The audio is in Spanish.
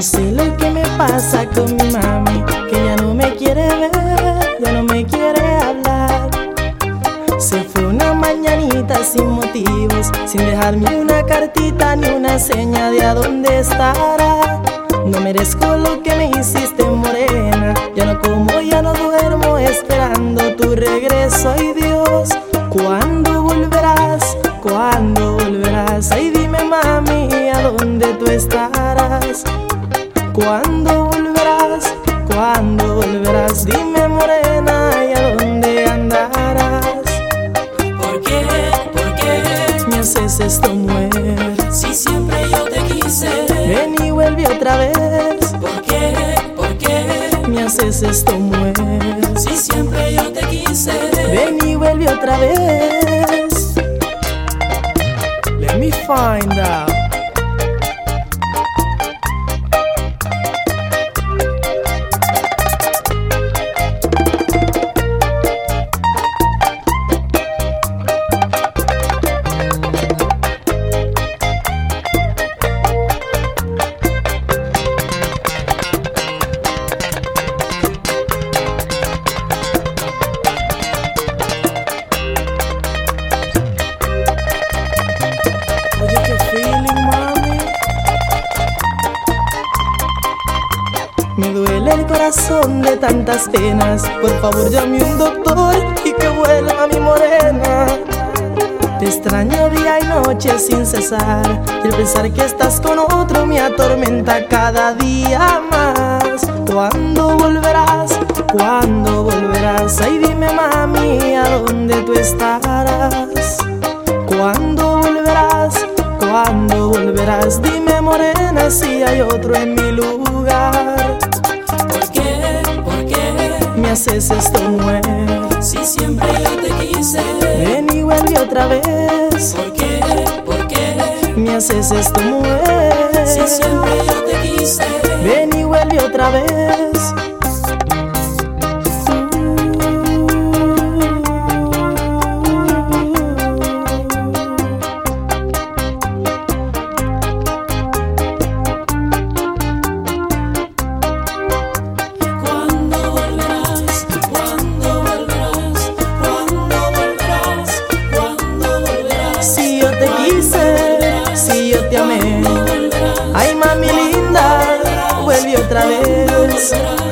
sé lo que me pasa con mi mami, que ya no me quiere ver, ya no me quiere hablar. Se fue una mañanita sin motivos, sin dejarme una cartita ni una seña de a dónde estará. No merezco lo que me hiciste, morena. Ya no como, ya no duermo, esperando tu regreso. Ay Dios, ¿cuándo volverás? ¿Cuándo volverás? Ay dime mami, ¿a dónde tú estarás? ¿Cuándo volverás? ¿Cuándo volverás? Dime morena, ¿y a dónde andarás? ¿Por qué? ¿Por qué? Me haces esto, mujer. Si siempre yo te quise. Ven y vuelve otra vez. ¿Por qué? ¿Por qué? Me haces esto, mujer. Si siempre yo te quise. Ven y vuelve otra vez. Let me find out. Oye, qué feeling, mami. Me duele el corazón de tantas penas. Por favor, llame un doctor y que vuelva mi morena. Te extraño día y noche sin cesar, y el pensar que estás con otro me atormenta cada día más. ¿Cuándo volverás? ¿Cuándo volverás? Ay dime mami, ¿a dónde tú estarás? ¿Cuándo volverás? ¿Cuándo volverás? Dime morena si hay otro en mi lugar. ¿Por qué? ¿Por qué? Me haces esto, mujer. Si siempre yo te quise. Ven y vuelve otra vez. ¿Por qué? ¿Por qué? Me haces esto, mujer. Si siempre yo te quise. Ven y vuelve otra vez. ¿Cuándo volverás? ¿Cuándo volverás? ¿Cuándo volverás? ¿Cuándo volverás? Si yo te quise, si yo te amé. ¿Cuándo volverás? Ay mami linda, vuelve otra vez. ¿Volverás?